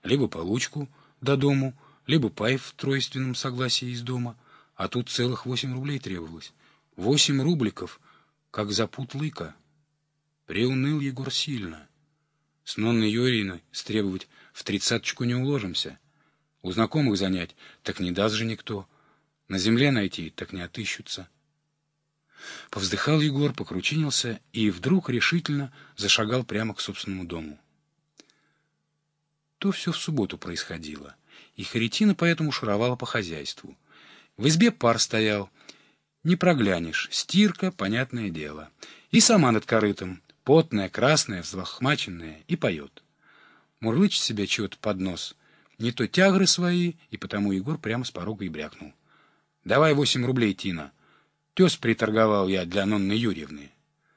либо получку до дому, либо пай в тройственном согласии из дома, а тут целых 8 рублей требовалось. 8 рубликов, как за пуд лыка. Приуныл Егор сильно. С Нонной Юрьевной стребовать в 30-чку не уложимся. У знакомых занять так не даст же никто. На земле найти так не отыщутся. Повздыхал Егор, покручинился и вдруг решительно зашагал прямо к собственному дому. То все в субботу происходило, и Харитина поэтому шуровала по хозяйству. В избе пар стоял, не проглянешь, стирка, понятное дело. И сама над корытом, потная, красная, взлохмаченная, и поет. Мурлычет себе чего-то под нос, не то тягры свои, и потому Егор прямо с порога и брякнул. «Давай 8 рублей, Тина. Тез приторговал я для Нонны Юрьевны».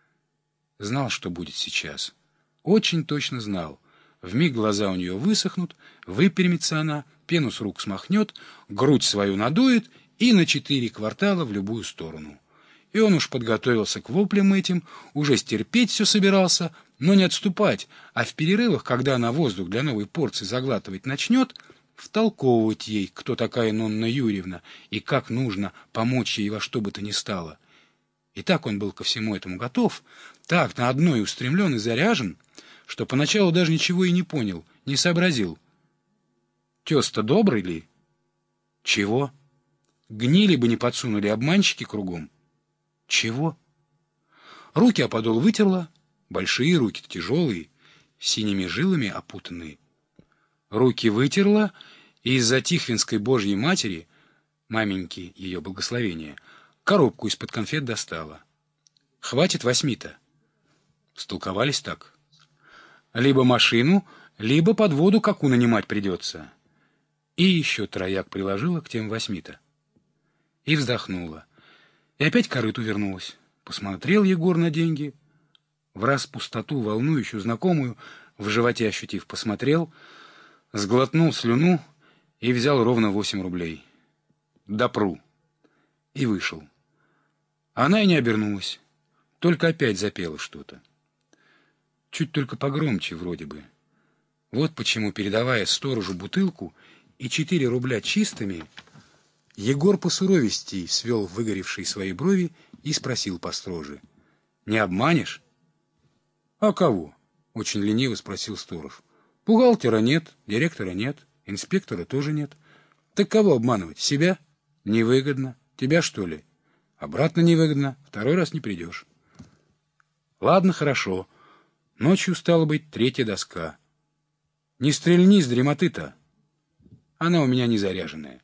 Знал, что будет сейчас. Очень точно знал. Вмиг глаза у нее высохнут, выпрямится она, пену с рук смахнет, грудь свою надует и на 4 квартала в любую сторону. И он уж подготовился к воплям этим, уже стерпеть все собирался, но не отступать, а в перерывах, когда она воздух для новой порции заглатывать начнет, втолковывать ей, кто такая Нонна Юрьевна и как нужно помочь ей во что бы то ни стало. И так он был ко всему этому готов, так на одно и устремлен и заряжен, что поначалу даже ничего и не понял, не сообразил. Тез-то добрый ли? Чего? Гнили бы не подсунули обманщики кругом. Чего? Руки о подол вытерла, большие руки тяжелые, синими жилами опутанные. Руки вытерла, и из-за Тихвинской Божьей Матери, маменьки ее благословения, коробку из-под конфет достала. Хватит 8-то. Столковались так. Либо машину, либо под воду каку нанимать придется. И еще трояк приложила к тем 8-то. И вздохнула. И опять к корыту вернулась. Посмотрел Егор на деньги. Враз пустоту, волнующую, знакомую, в животе ощутив, посмотрел, сглотнул слюну и взял ровно 8 рублей. Допру. И вышел. Она и не обернулась. Только опять запела что-то. Чуть только погромче вроде бы. Вот почему, передавая сторожу бутылку и 4 рубля чистыми, Егор посуровистей свел выгоревшие свои брови и спросил построже. «Не обманешь?» «А кого?» — очень лениво спросил сторож. «Бухгалтера нет, директора нет, инспектора тоже нет. Так кого обманывать? Себя? Невыгодно. Тебя, что ли? Обратно невыгодно. Второй раз не придешь». «Ладно, хорошо. Ночью, стало быть, 3-я доска. Не стрельни с дремоты-то. Она у меня не заряженная».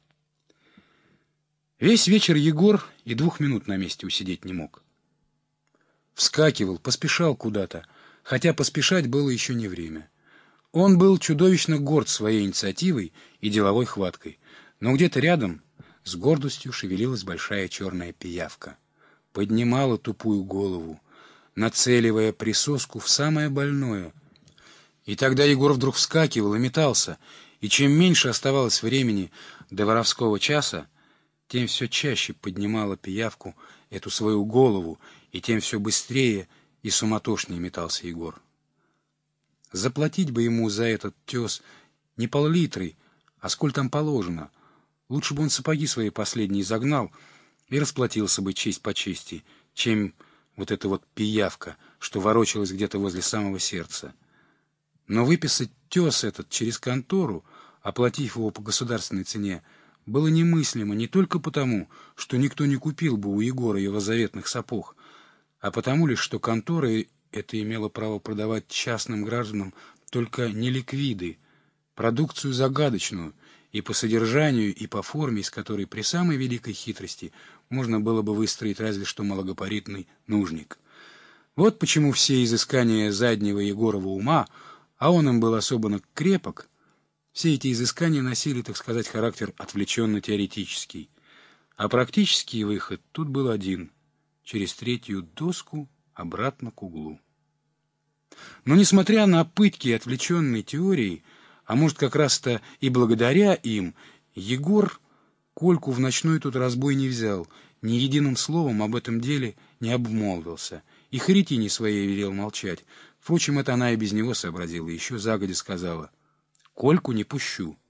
Весь вечер Егор и 2 минут на месте усидеть не мог. Вскакивал, поспешал куда-то, хотя поспешать было еще не время. Он был чудовищно горд своей инициативой и деловой хваткой, но где-то рядом с гордостью шевелилась большая черная пиявка. Поднимала тупую голову, нацеливая присоску в самое больное. И тогда Егор вдруг вскакивал и метался, и чем меньше оставалось времени до воровского часа, тем все чаще поднимала пиявку эту свою голову, и тем все быстрее и суматошнее метался Егор. Заплатить бы ему за этот тез не пол-литры, а сколь там положено. Лучше бы он сапоги свои последние загнал и расплатился бы честь по чести, чем вот эта вот пиявка, что ворочалась где-то возле самого сердца. Но выписать тез этот через контору, оплатив его по государственной цене, было немыслимо не только потому, что никто не купил бы у Егора его заветных сапог, а потому лишь, что контора это имела право продавать частным гражданам только не ликвиды, продукцию загадочную и по содержанию, и по форме, из которой при самой великой хитрости можно было бы выстроить разве что малогабаритный нужник. Вот почему все изыскания заднего Егорова ума, а он им был особенно крепок, все эти изыскания носили, так сказать, характер отвлеченно-теоретический, а практический выход тут был один — через 3-ю доску обратно к углу. Но, несмотря на пытки отвлеченной теории, а может, как раз-то и благодаря им, Егор Кольку в ночной тут разбой не взял, ни единым словом об этом деле не обмолвился, и Харитине своей велел молчать. Впрочем, это она и без него сообразила, еще загодя сказала: Кольку не пущу.